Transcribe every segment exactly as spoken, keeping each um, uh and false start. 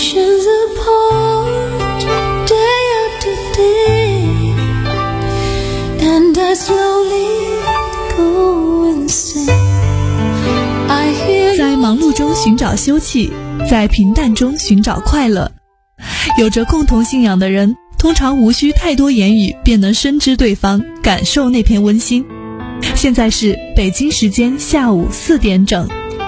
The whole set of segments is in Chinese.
Oceans apart, day after day, and I slowly go insane. I hear 在忙碌中寻找休憩，在平淡中寻找快乐。有着共同信仰的人，通常无需太多言语便能深知对方，感受那片温馨。现在是北京时间下午四点整。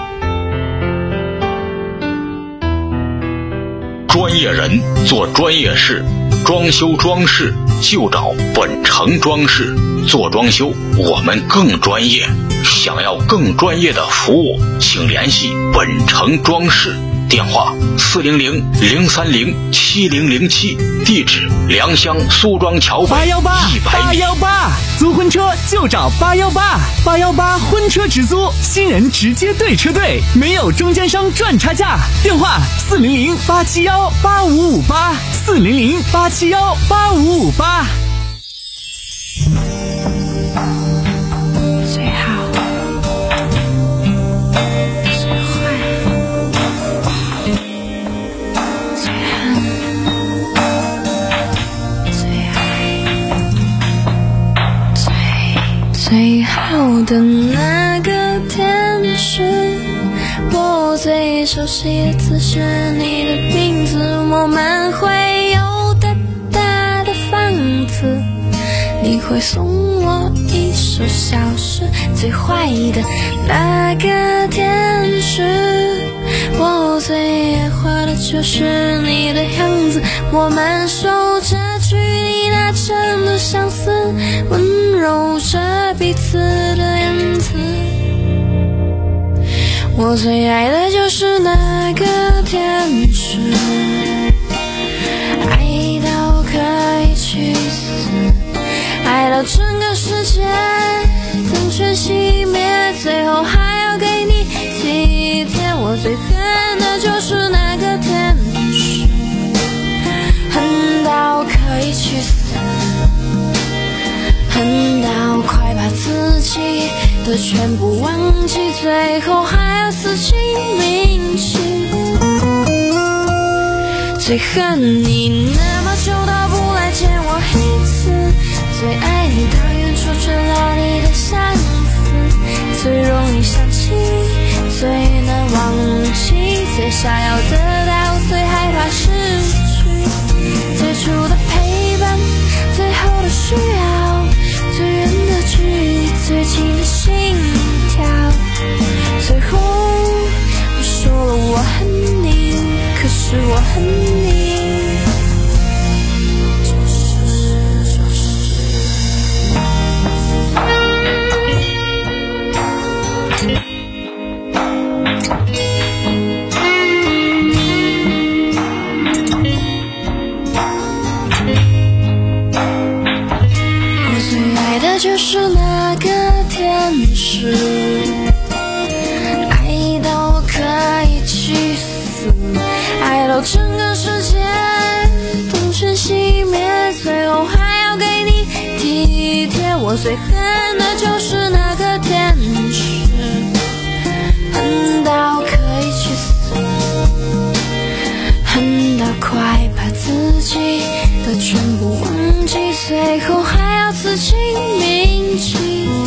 专业人做专业事，装修装饰就找本城装饰。做装修我们更专业，想要更专业的服务，请联系本城装饰。电话四零零零三零七零零七，地址良乡苏庄桥北八幺八一百米。 八幺八，租婚车就找八幺八，八幺八婚车直租，新人直接对车队，没有中间商赚差价。电话四零零八七幺八五五八，四零零八七幺八五五八。 最好最坏最恨最爱最最好的那个天使，我最熟悉的字是你的名字，我们会有大大的房子，你会送我一首小诗。最坏的那个天使，我最爱画的就是你的样子，我们守着距离那程度相似，温柔着彼此的样子。我最爱的就是那个天使，爱到可以去死，爱到整个世界灯全熄灭，最后还要给你体贴。我最恨的就是那个天使，恨到可以去死，恨到快把自己的全部忘记，最后还要死心铭记。最恨你那么久都不来见我一次，最爱你到远处传来你的相思，最容易想起，最难忘记，最想要得到，最害怕失去，最初的陪伴，最后的需要，最远的距离，最近的心跳，最后我说了我恨你，可是我恨你就是那个天使，爱到可以去死，爱到整个世界灯全熄灭，最后还要给你体贴。我最恨的就是那个天使，恨到可以去死，恨到快把自己的全部忘记，最后还要自己铭记。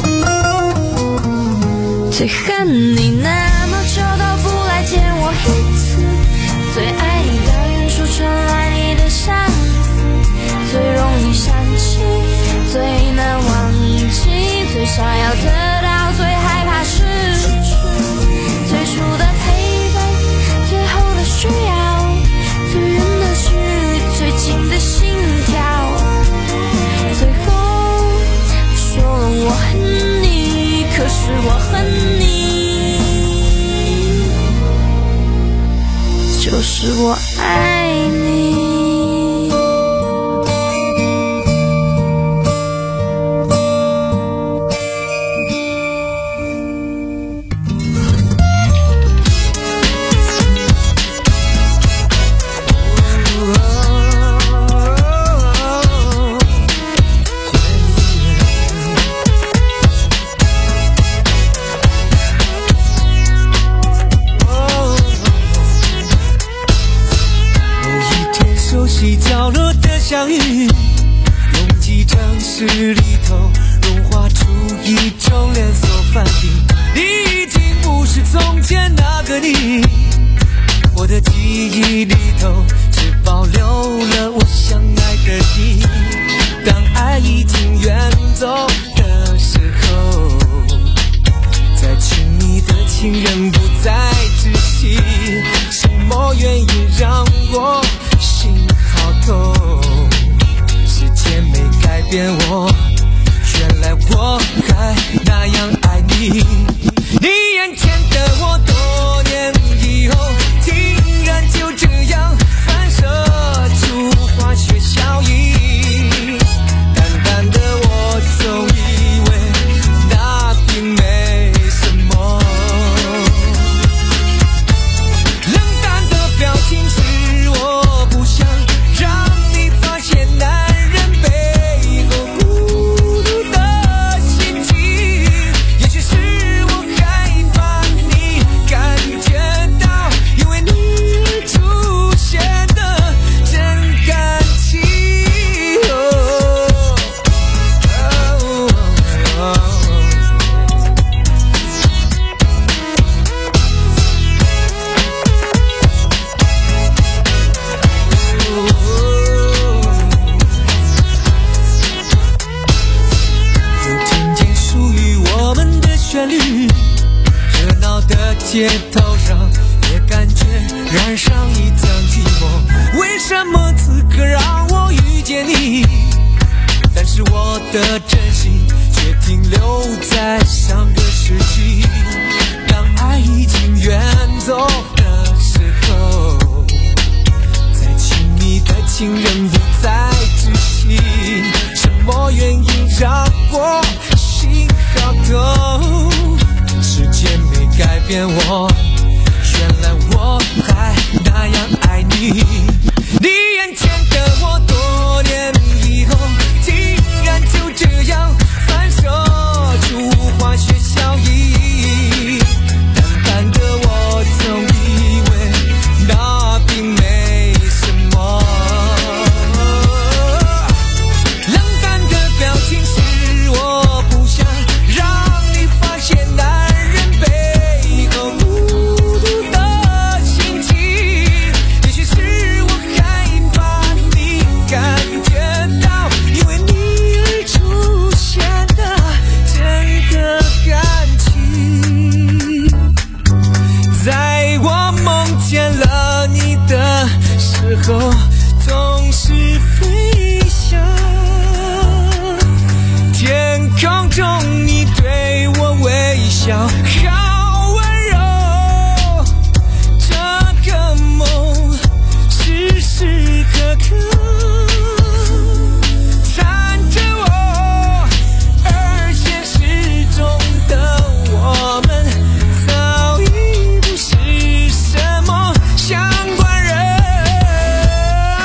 最恨你那么久都不来见我一次，最爱你到远处传来你的相思，最容易想起，最难忘记，最想要得到，最害怕失去，最初的陪伴，最后的需要，最远的距离，最近的心跳，最后说了我恨你，可是我恨你，就是我爱你。 相遇，拥挤城市里头融化出一种连锁反应。你已经不是从前那个你，我的记忆里头只保留了我相爱的你。当爱已经远走的时候，再亲密的情人不再窒息，什么原因让我心好痛？时间没改变我，原来我还那样爱你。你眼前的我多年以后，竟然就这样反射出化学效应。淡淡的我总以为那并没什么，冷淡的表情是我不想让你发现男人背后孤独的心情。也许是我害怕你感觉到因为你而出现的真感情。又听见属于我们的旋律，热闹的街头上也感觉染上一层寂寞。为什么此刻让我遇见你，但是我的真心却停留在上个世纪。当爱已经远走的时候，再亲密的情人不再窒息，什么原因让我心好痛？时间没改变我，原来我还那样爱你。你眼前的我多年以后，竟然就这样反射出化学效应。淡淡的我总以为那并没什么，冷淡的表情是我不想让你发现男人背后孤独的心情。也许是我害怕你感觉到因为你而出现的真的感情。在我梦见了你的时候，总是飞翔，天空中你对我微笑，好温柔。这个梦时时刻刻缠着我，而现实中的我们早已不是什么相关人。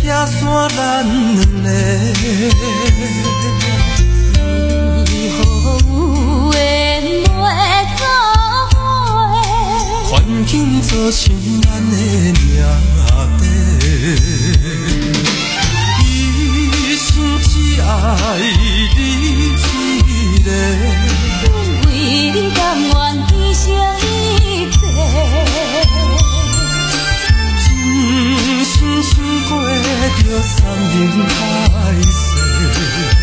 拆散咱两个。环境造成咱的命底，一生只爱你一个， 阮为你甘愿牺牲一切， 真心想过着山盟海誓。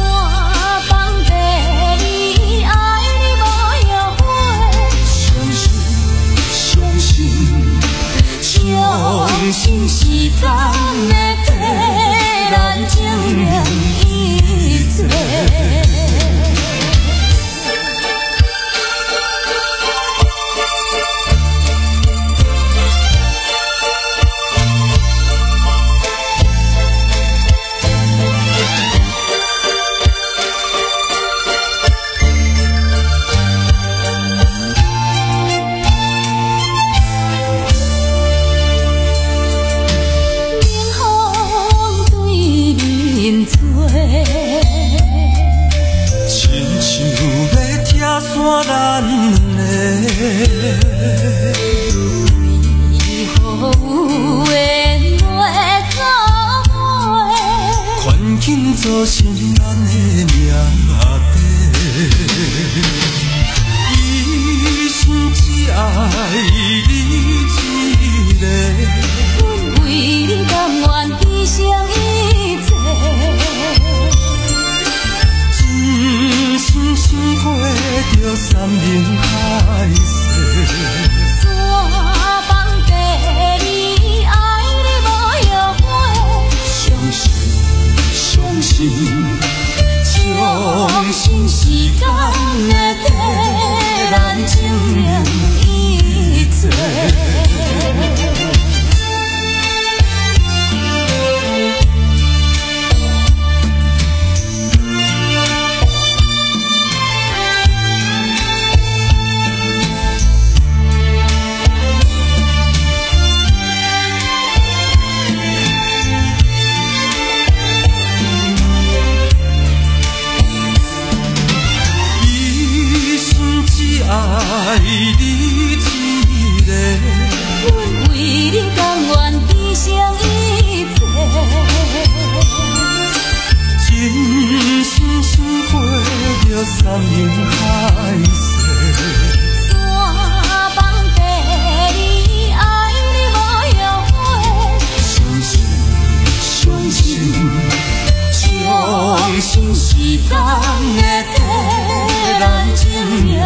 相信时间会替咱证明一切。咱两个，为何有缘会作伙？环境造成咱的命底，一生只爱你一个，阮为你甘愿牺牲一切。真心想过着山盟海誓， 山崩地离，爱你无后悔。 相信，相信，相信时间会替咱证明一切。爱你一个， 阮为你甘愿牺牲一切， 真心想过着山盟海誓。 山崩地离，爱你无后悔。 相信，相信，相信时间会替咱证明。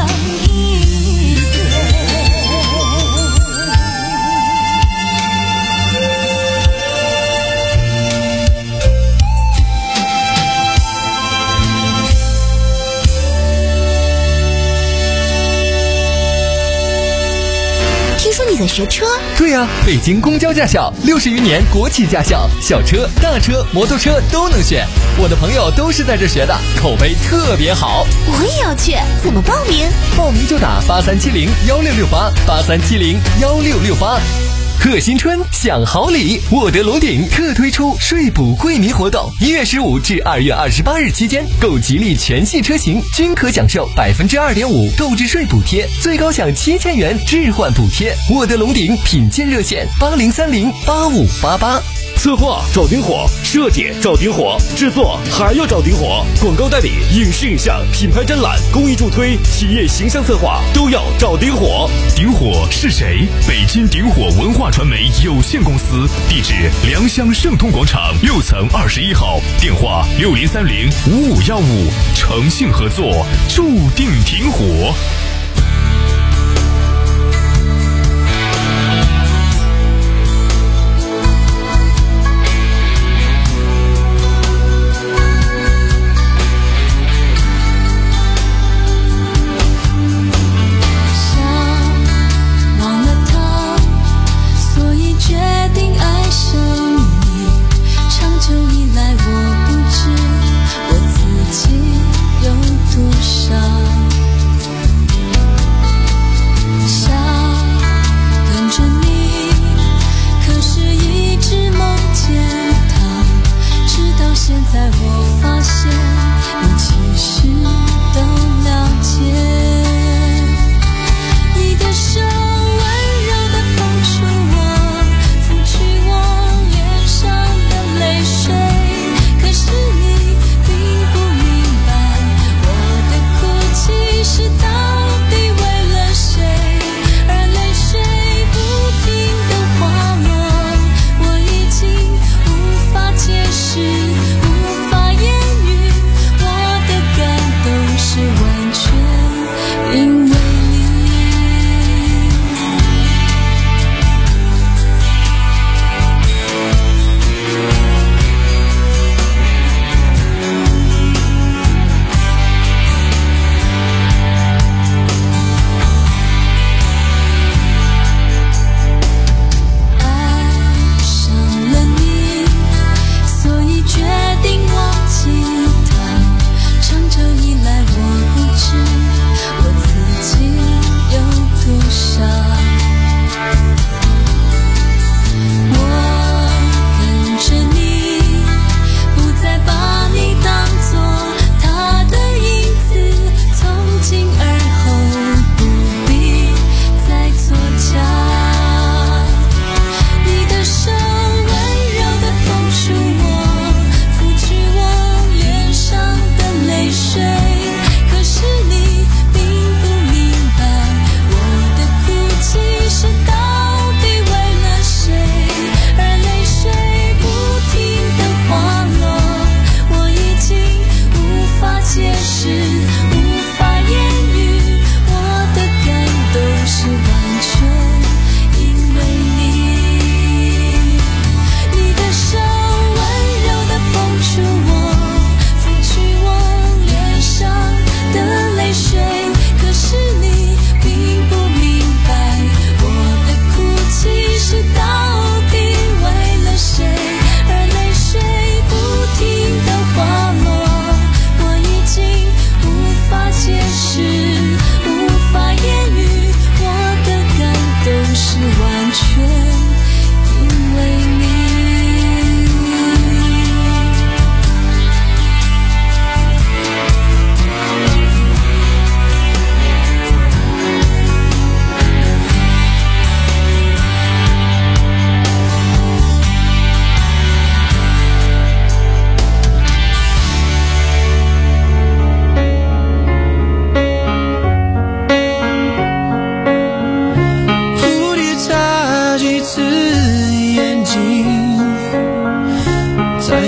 听说你在学车？ 对呀、啊，北京公交驾校六十余年国企驾校，小车、大车、摩托车都能选。我的朋友都是在这学的，口碑特别好。 我也要去，怎么报名？ 报名就打八三七零幺六六八八三七零幺六六八。贺新春享好礼，沃德龙鼎特推出税补惠民活动，一月十五至二月二十八日期间，购吉利全系车型均可享受百分之二点五购置税补贴，最高享七千元置换补贴。沃德龙鼎品鉴热线八零三零八五八八。 策划找顶火，设计找顶火，制作还要找顶火，广告代理、影视影像、品牌展览、公益助推、企业形象策划都要找顶火。 顶火是谁？北京顶火文化传媒有限公司，地址良乡盛通广场六层二十一号，电话六零三零五五幺五，诚信合作，注定顶火。 我自己有多少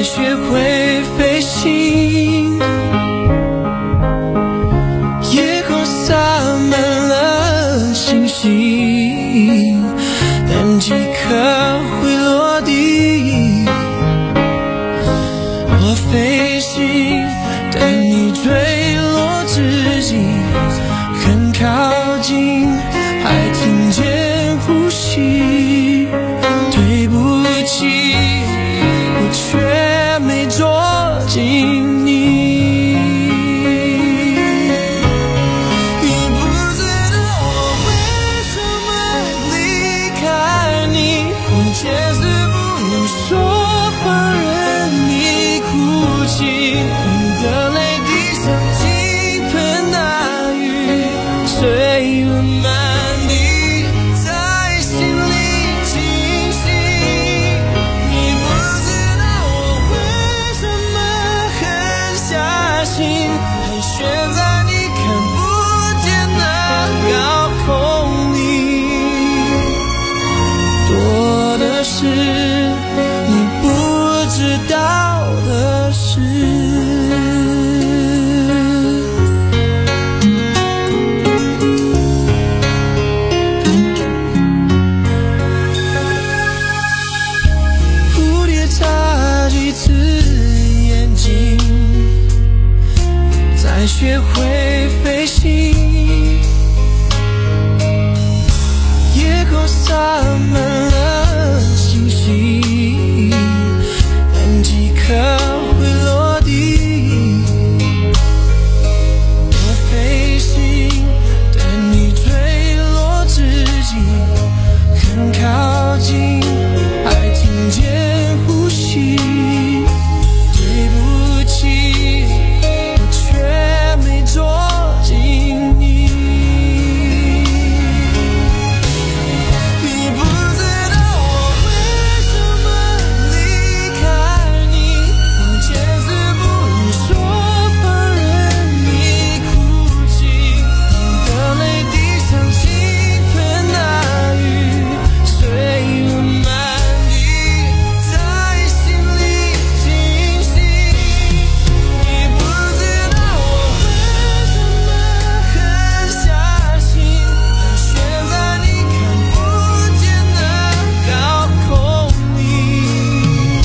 学会飞行，夜空洒满了星星，但几颗会落地。我飞行，但你坠落之际很靠近，还听见呼吸。对不起，我却没捉紧你。你不知道我为什么离开你，我坚持不能说放任你哭泣，你的泪滴像倾盆大雨，碎了满地，在心里清晰。你不知道我为什么狠下心，盘旋在你看不见的高空里，多的是你不知道的事。蝴蝶眨几次眼睛，才学会飞行。夜空洒满了星星，但几颗会落地。我飞行，但你坠落之际很靠近，还听见呼吸。对不起，我却没捉紧你。你不知道我为什么离开你，我坚持不能说放任你哭泣，你的泪滴像倾盆大雨，碎了满地，在心里清晰。你不知道我为什么狠下心，盘旋在你看不见的高空里，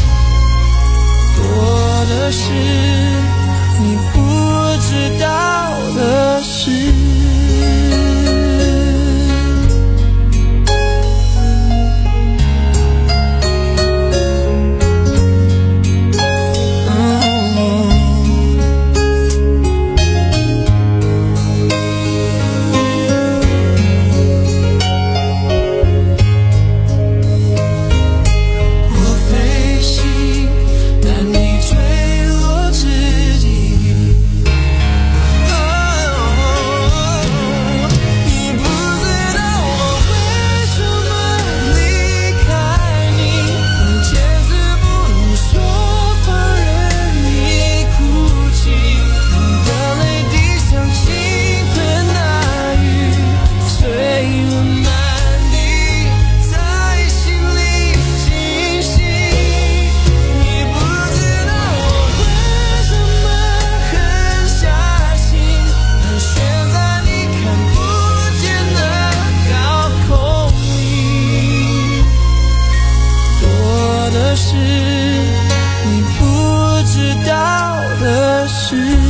多的是你不知道的事。我飞行，但你坠落之际，你不知道我为什么离开你，我坚持不能说放任你哭泣，你的泪滴像倾盆大雨，碎了满地，在心里清晰。你不知道我为什么狠下心，盘旋在你看不见的高空里，多的是你不知道的事。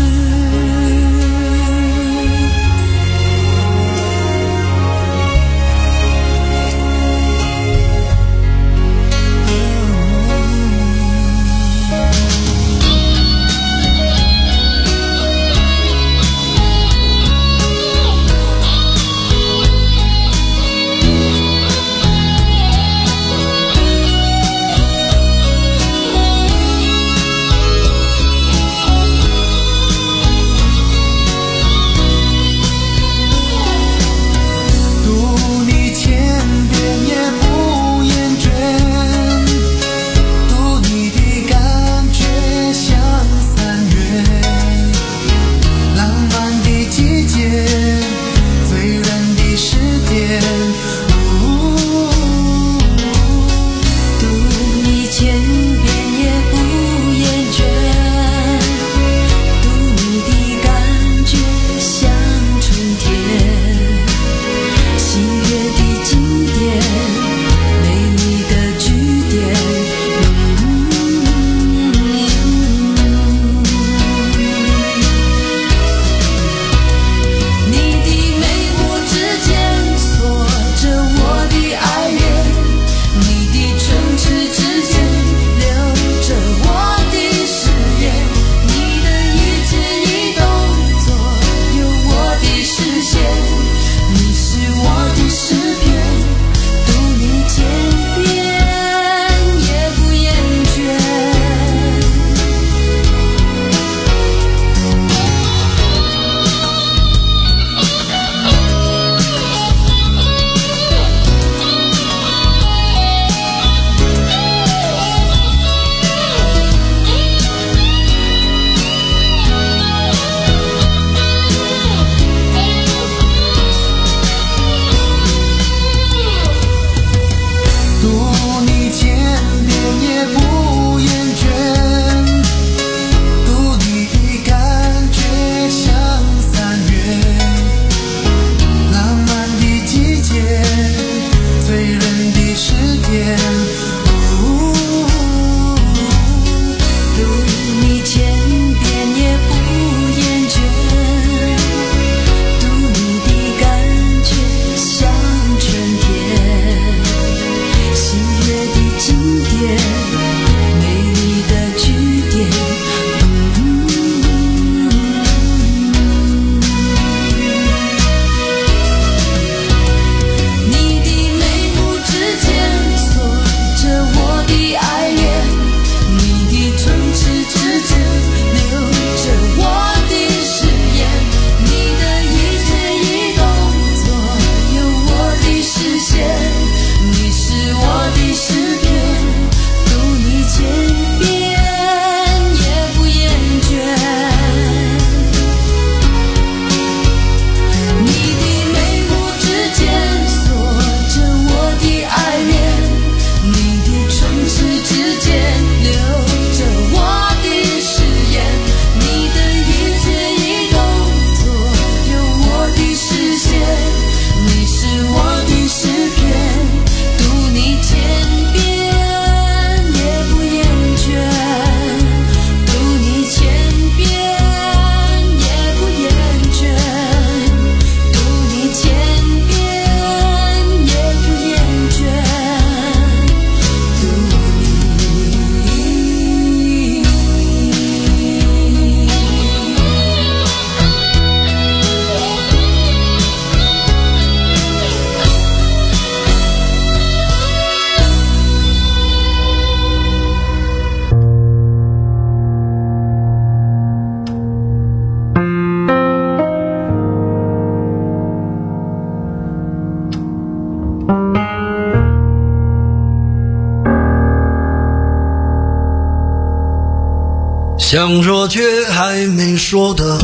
想说却还没说的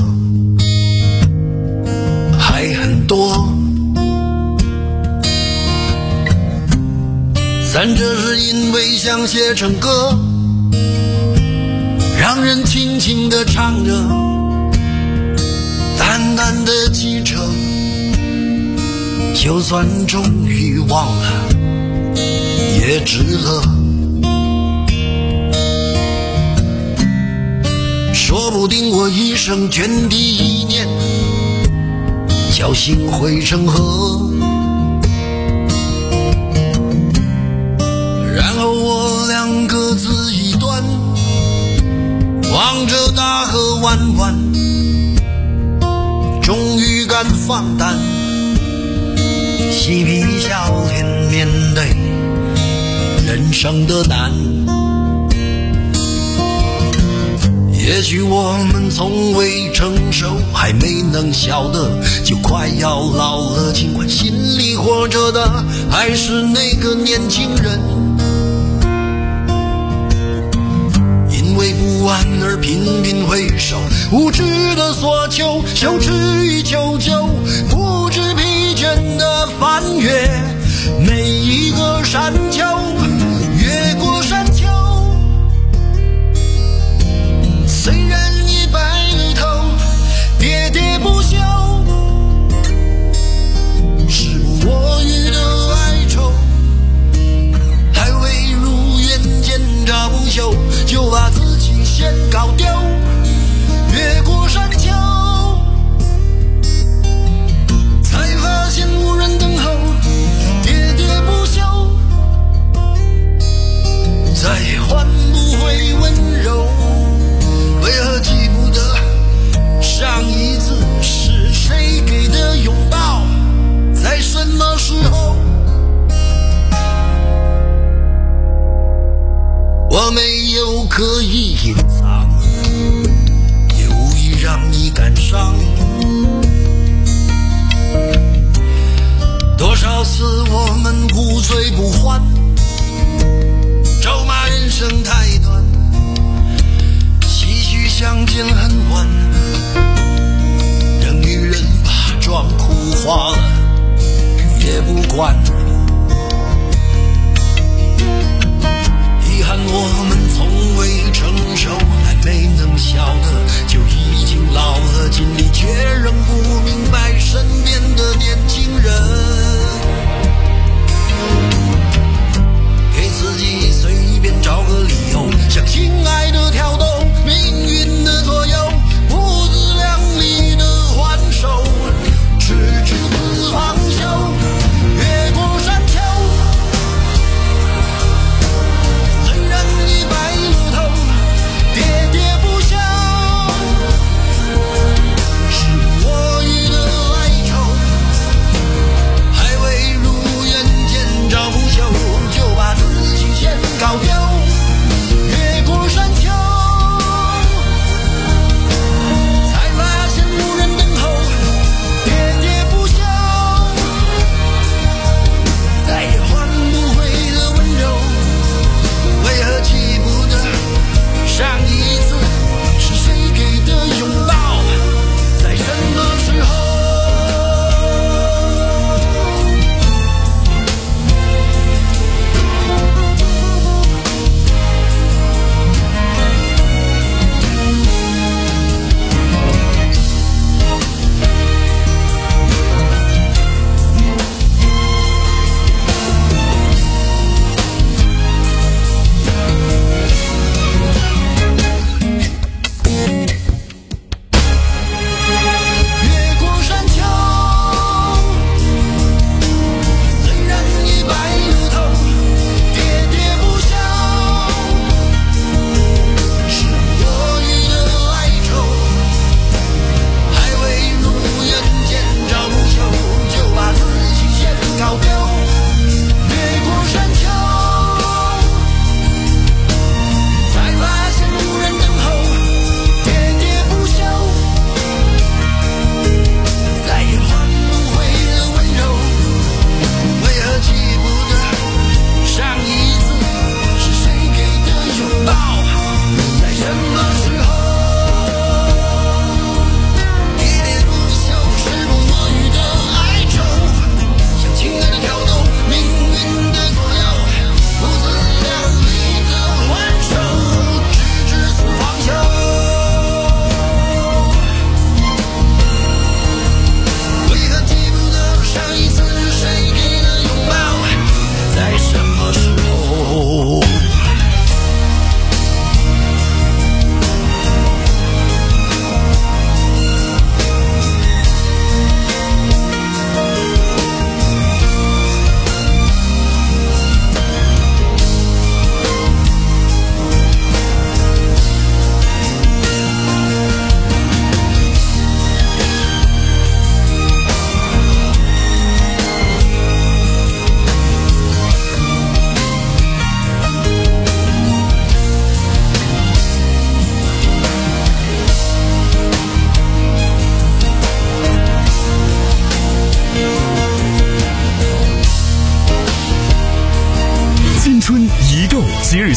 还很多，咱这是因为想写成歌，让人轻轻地唱着，淡淡的记着，就算终于忘了也值了。说不定我一生涓滴一念，侥幸汇成河，然后我俩各自一端，望着大河弯弯，终于敢放胆，嬉皮笑脸面对人生的难。也许我们从未成熟，还没能晓得，就快要老了，尽管心里活着的还是那个年轻人。因为不安而频频回首，无知的索求，羞耻与求救，不知疲倦的翻越每一个山丘，越过山丘。虽然已白了头，喋喋不休，时不我予的哀愁，还未如愿见着不朽，就把自己先搞丢。越过山丘，才发现无人等候，喋喋不休，再换不回温柔。为何记不得上一次是谁给的拥抱，在什么时候？我没有刻意隐藏，也无意让你感伤。多少次我们不醉不欢，咒骂人生太短，相见很晚，人与人把妆哭花了也不管。遗憾我们从未成熟，还没能晓得，就已经老了，尽力却仍不明白身边的年轻人。给自己随便找个理由，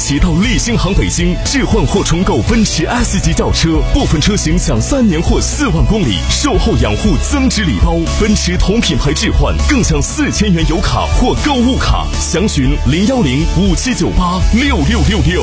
携到利星行北京置换或重购奔驰 S 级轿车，部分车型享三年或四万公里售后养护增值礼包，奔驰同品牌置换更享四千元油卡或购物卡。详询零幺零五七九八六六六六。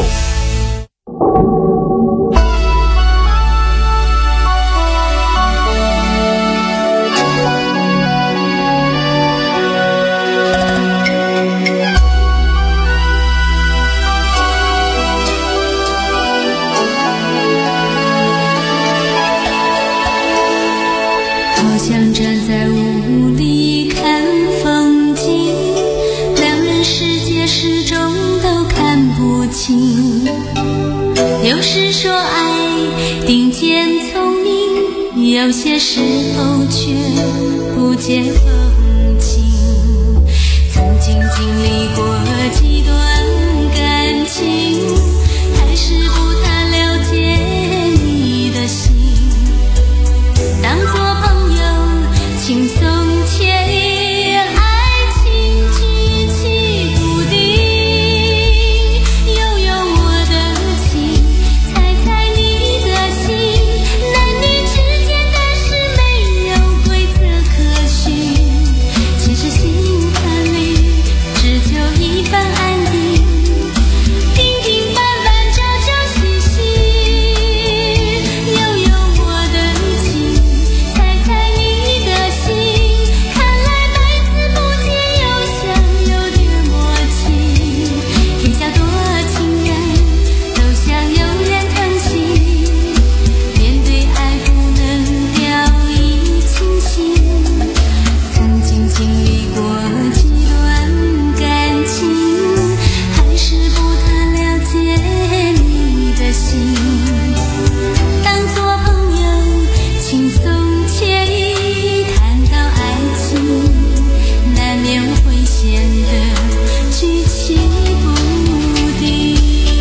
好像站在雾里看风景，两人世界始终都看不清。有时说爱顶尖聪明，有些时候却不解风情。曾经经历过几段感情，还是不太了解你的心。当作朋友轻松惬意，爱情举棋不定。悠悠我的情，猜猜你的心，男女之间的事没有规则可循。其实心坎里只求一份安定，平平凡凡朝朝夕夕。悠悠我的情，猜猜你的心，看来百思不解，又想有点默契。天下多情人，都想有人疼惜，面对爱不能掉以轻心。曾经经历过几段感情，还是不太了解你的心。当作朋友轻松惬意，谈到爱情，难免会显得举棋不定。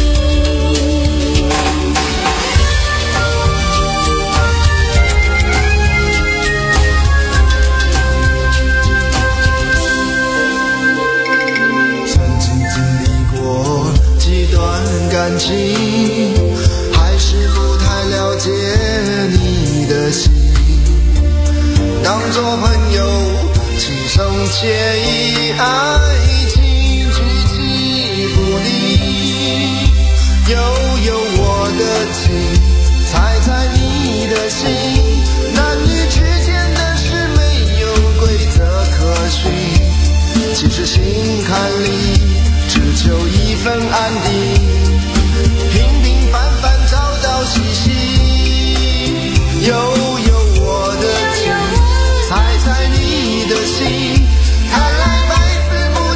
曾经经历过几段感情，还是不太了解你的心。当作朋友轻松惬意，爱情举棋不定。悠悠我的情，猜猜你的心，男女之间的事没有规则可循。其实心坎里只求一份安定，平平凡凡朝朝夕夕。悠悠我的情，猜猜你的心，看来百思不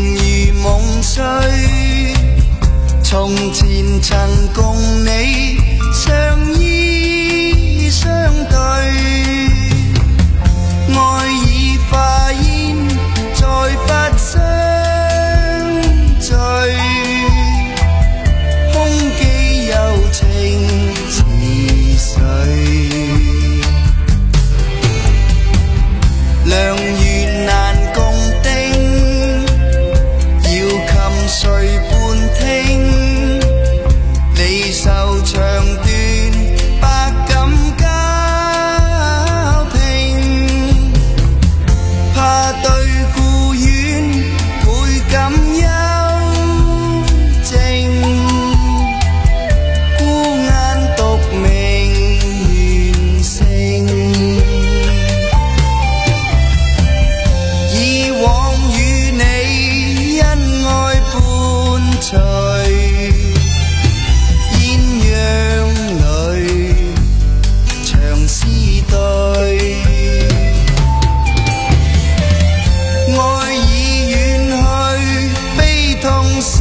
如夢碎，從前曾共你相依相對，愛已化煙，再不相聚，空記柔情似水，良緣難共定，要琴誰伴聽，離愁長短百感交拼，怕對故園倍感幽靜，孤眼獨明完成，以往與你恩愛伴隨，鴛鴦裏長厮對，愛已遠去，悲痛灑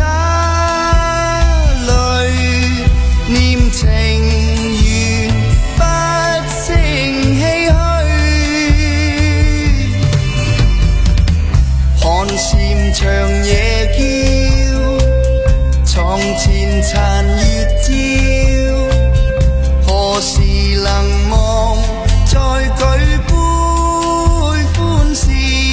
淚，念情緣不勝唏噓，寒蟬長夜叫，床前殘月照，何時能望再舉杯歡笑，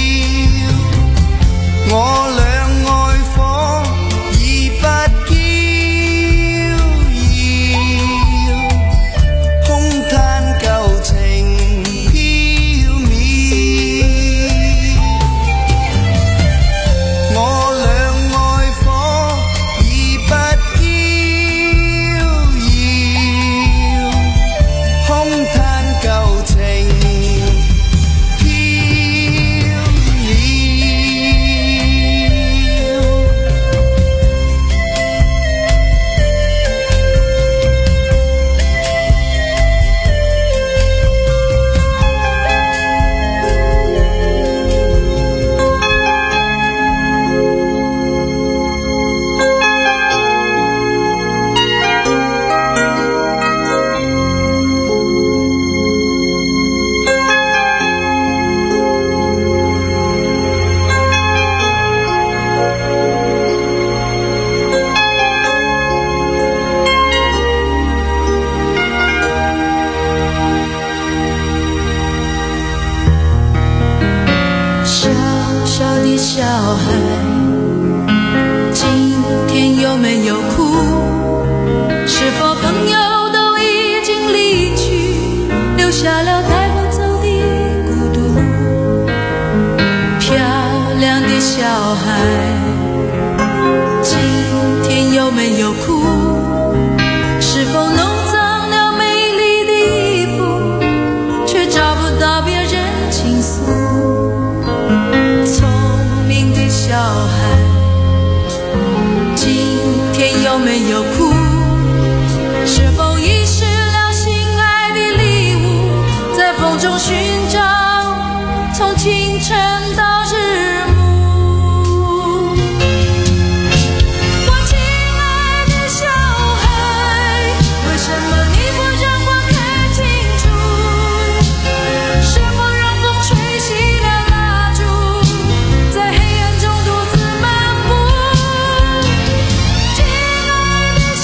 我倆愛火已不嬌耀，空嘆舊情飄渺，我倆愛火已不嬌耀，空嘆舊情飄渺。 小小的小孩，今天有没有哭？是否朋友都已经离去，留下了带不走的孤独？漂亮的小孩，今天有没有哭？是否弄脏了美丽的衣服，却找不到别人倾诉？聪明的小孩，今天有没有哭？是否遗失了心爱的礼物，在风中寻找，从清晨到日暮。我亲爱的小孩，为什么你不让我看清楚？是否让风吹熄了蜡烛，在黑暗中独自漫步？亲爱的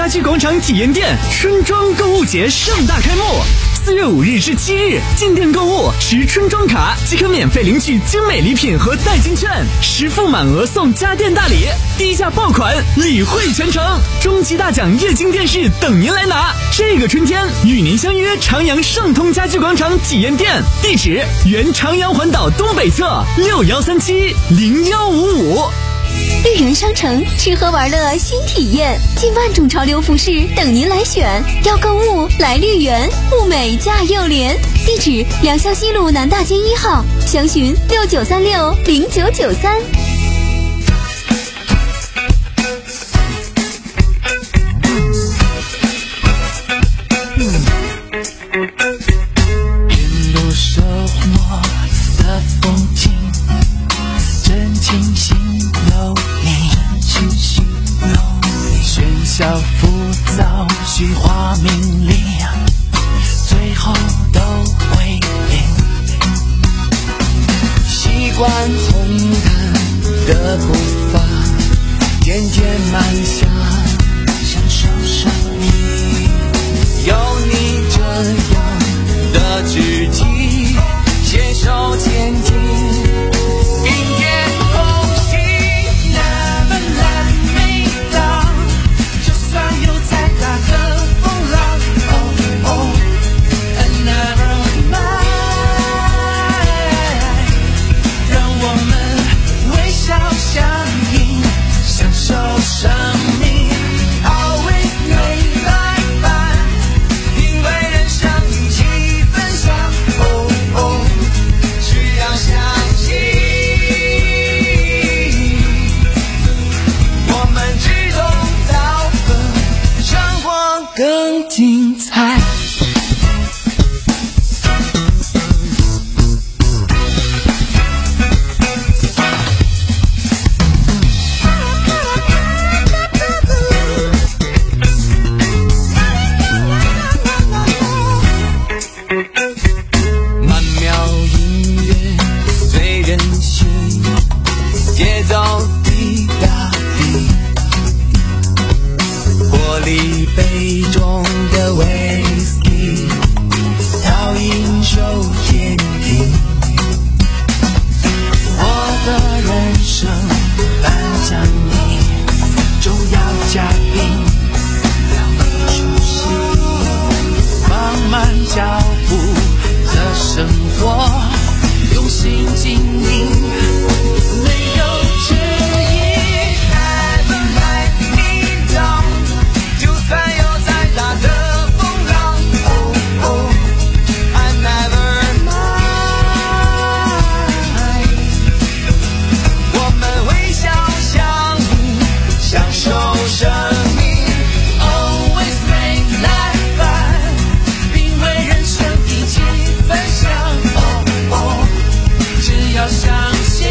家居广场体验店春装购物节盛大开幕。四月五日至七日，进店购物持春装卡即可免费领取精美礼品和代金券，实付满额送家电大礼，低价爆款，礼惠全程，终极大奖液晶电视等您来拿。这个春天与您相约长阳盛通家居广场体验店，地址原长阳环岛东北侧六幺三七零幺五五。 绿园商城吃喝玩乐新体验，近万种潮流服饰等您来选。要购物来绿园，物美价又廉。地址良乡西路南大街一号，详询六九三六零九九三。 云路收获的风景，真情心有你，真情心有你。喧嚣浮躁，虚华名利，最后都归零。习惯红毯的步伐，渐渐慢下，享受生命。有你这样的知己，携手前进。明天共行 ，Never let me down。就算有再大的风浪 ，Oh oh and never mind。让我们微笑相迎，享受生命。Always make life fun， 因为人生一起分享。Oh oh， 只要相信，我们志同道合，生活更精彩。曼妙音乐随人心，节奏滴答滴，玻璃杯中的威士忌，倒映手坚定。我的人生颁奖礼，重要嘉宾出席，放慢脚步的生活，用心经营，没有质疑。Never let me down， 就算有再大的风浪 ，Oh oh I never mind。我们微笑相迎，享受生命。Always make life fun， 因为人生一起分享。Oh oh， 只要相信，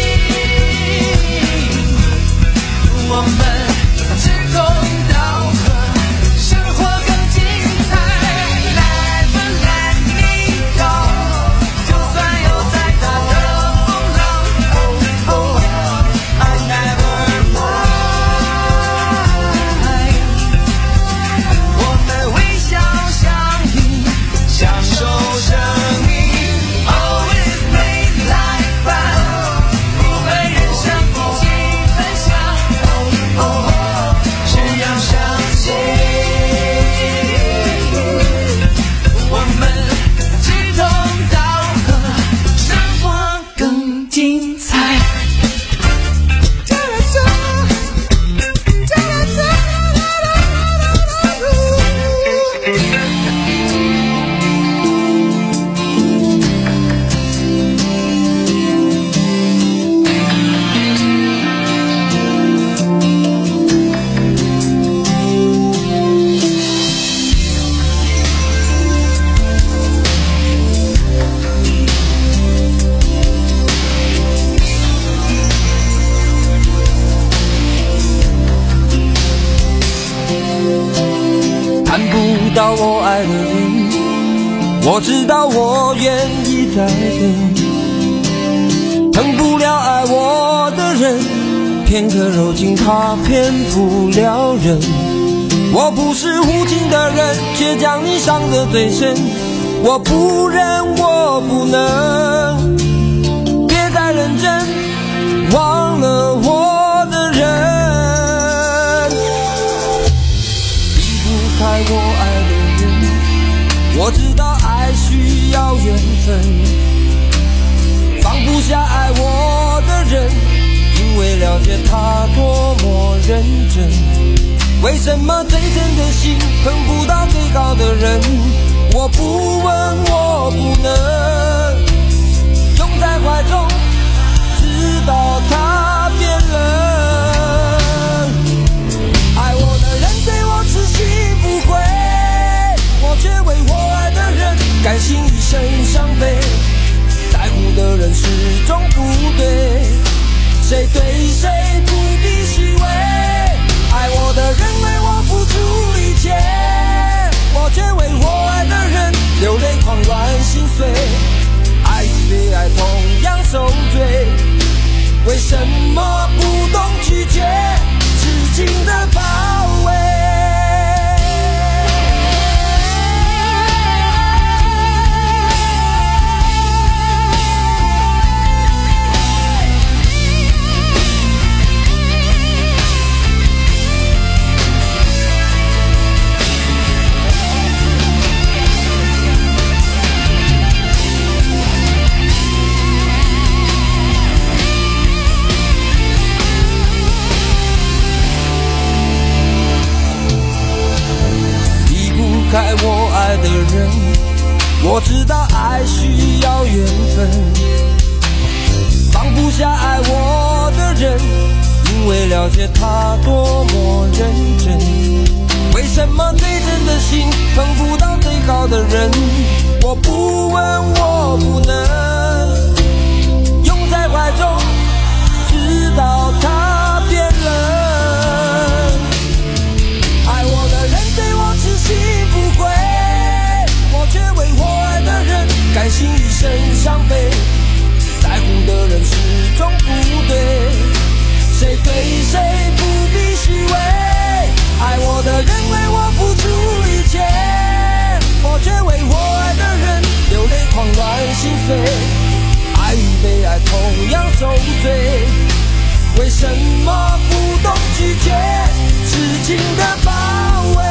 我们志同道合，生活更精彩。Never let me go， 就算有再大的风浪 ，Oh oh I never mind。我们微笑相迎，享受生命。Always make life fun， 因为人生一起分享。Oh oh， 只要相信，我们志同道合，生活更精彩。看不到我爱的人，我知道我愿意再等，疼不了爱我的人，片刻柔情他骗不了人。 我不是无情的人，却将你伤得最深。我不忍，我不能，别再认真，忘了我的人。离不开我爱的人，我知道爱需要缘分，放不下爱我的人，因为了解他多么认真。为什么最真的心碰不到最高的人？我不问，我不能拥在怀中，直到他变冷。爱我的人对我痴心不悔，我却为我爱的人甘心一生伤悲。在乎的人始终不对，谁对谁不必虚伪。爱我的人为我付出一切，我却为我爱的人流泪狂乱心碎。爱与被爱同样受罪，为什么不懂拒绝痴情的包围？开我爱的人，我知道爱需要缘分，放不下爱我的人，因为了解他多么认真。为什么最真的心碰不到最好的人？我不问，我不能拥在怀中，直到他变冷。爱我的人对我痴心不悔，我却为我爱的人甘心一生伤悲。在乎的人始终不对，谁对谁不必虚伪。爱我的人为我付出一切，我却为我爱的人流泪狂乱心碎。爱与被爱同样受罪，为什么不懂拒绝痴情的包围？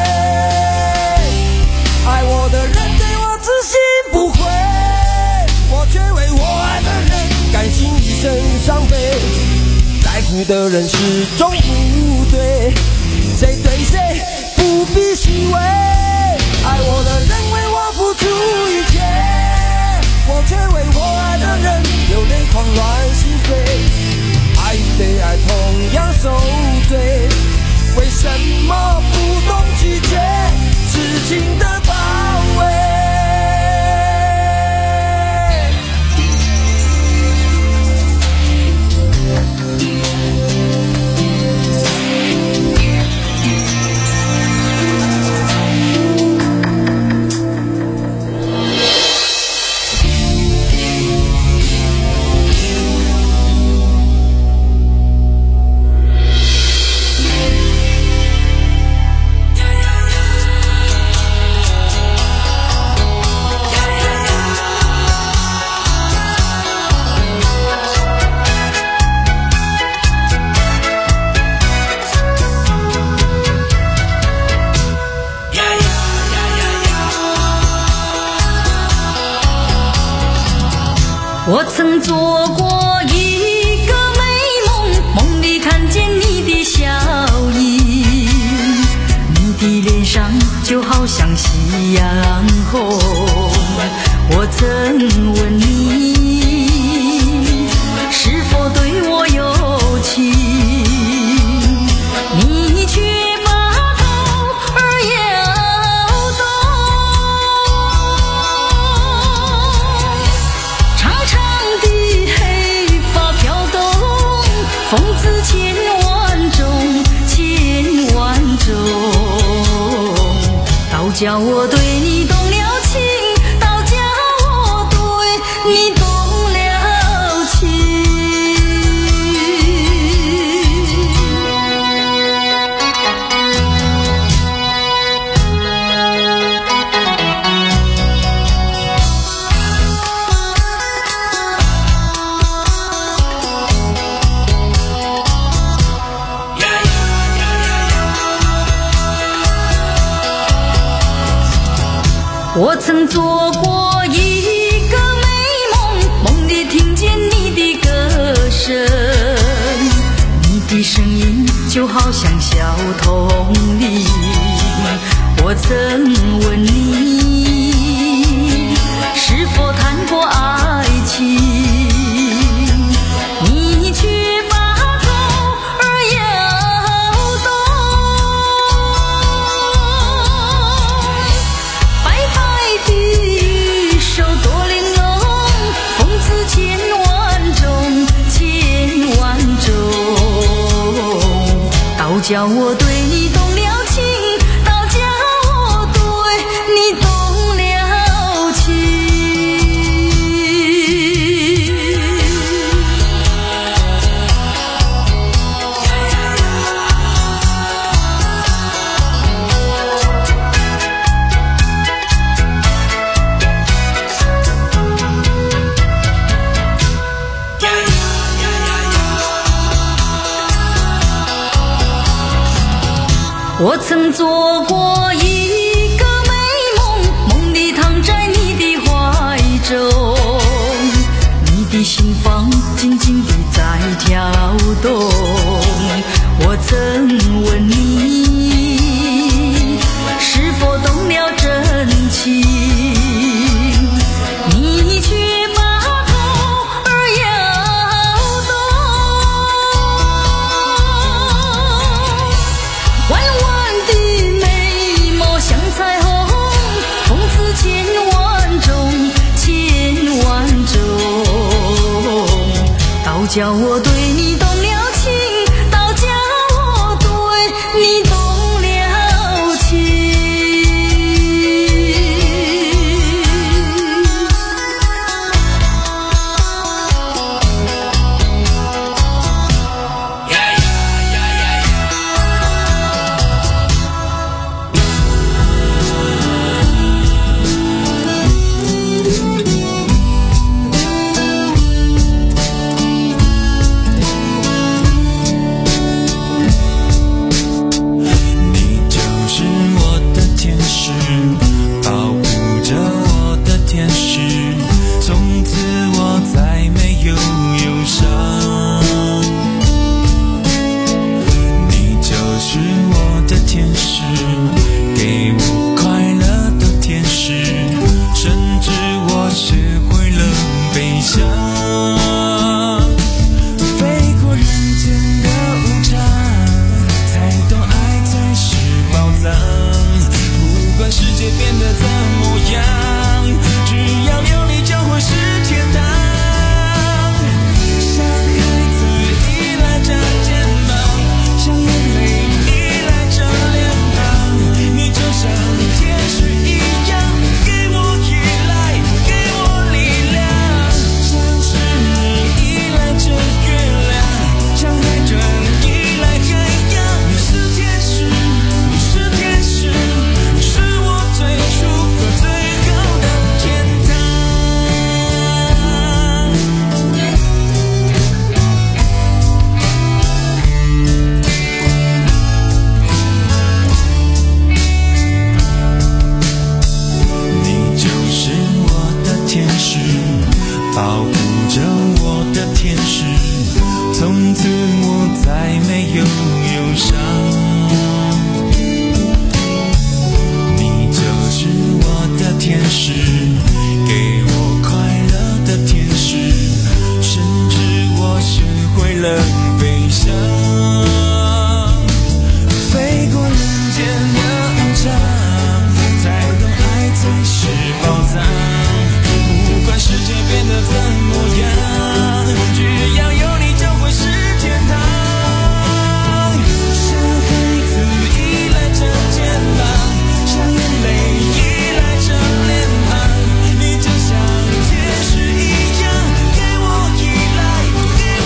爱我的人对我痴心不悔，我却为我爱的人甘心一生伤悲。在乎的人始终不对，谁对谁不必虚伪。爱我的人为我付出一切，我却为我爱的人流泪狂乱心碎。爱与被爱同样受罪，为什么不懂拒绝痴情的包围？ 我曾做过一个美梦，梦里看见你的笑意，你的脸上就好像夕阳红。我曾问你是否对我有情，你却把头儿摇动。长长的黑发飘动，风姿千万种，千万种，倒叫我对你动了情，倒叫我对你动了情。 我曾做过一个美梦，梦里听见你的歌声，你的声音就好像小童铃。我曾问你是否谈过爱情，你却把头儿摇动。白白的手多玲珑，风姿千万种，千万种，倒叫我对你动了情，倒叫我对你动了情。我曾做过一个美梦，梦里躺在你的怀中，你的心房紧紧地在跳动。我曾问你是否动了真情，你却把头儿摇动。弯弯的眉毛像彩虹，风姿千万种，千万种，倒叫我对你动了情，倒叫我对你动了情。 保护着我的天使，从此我再没有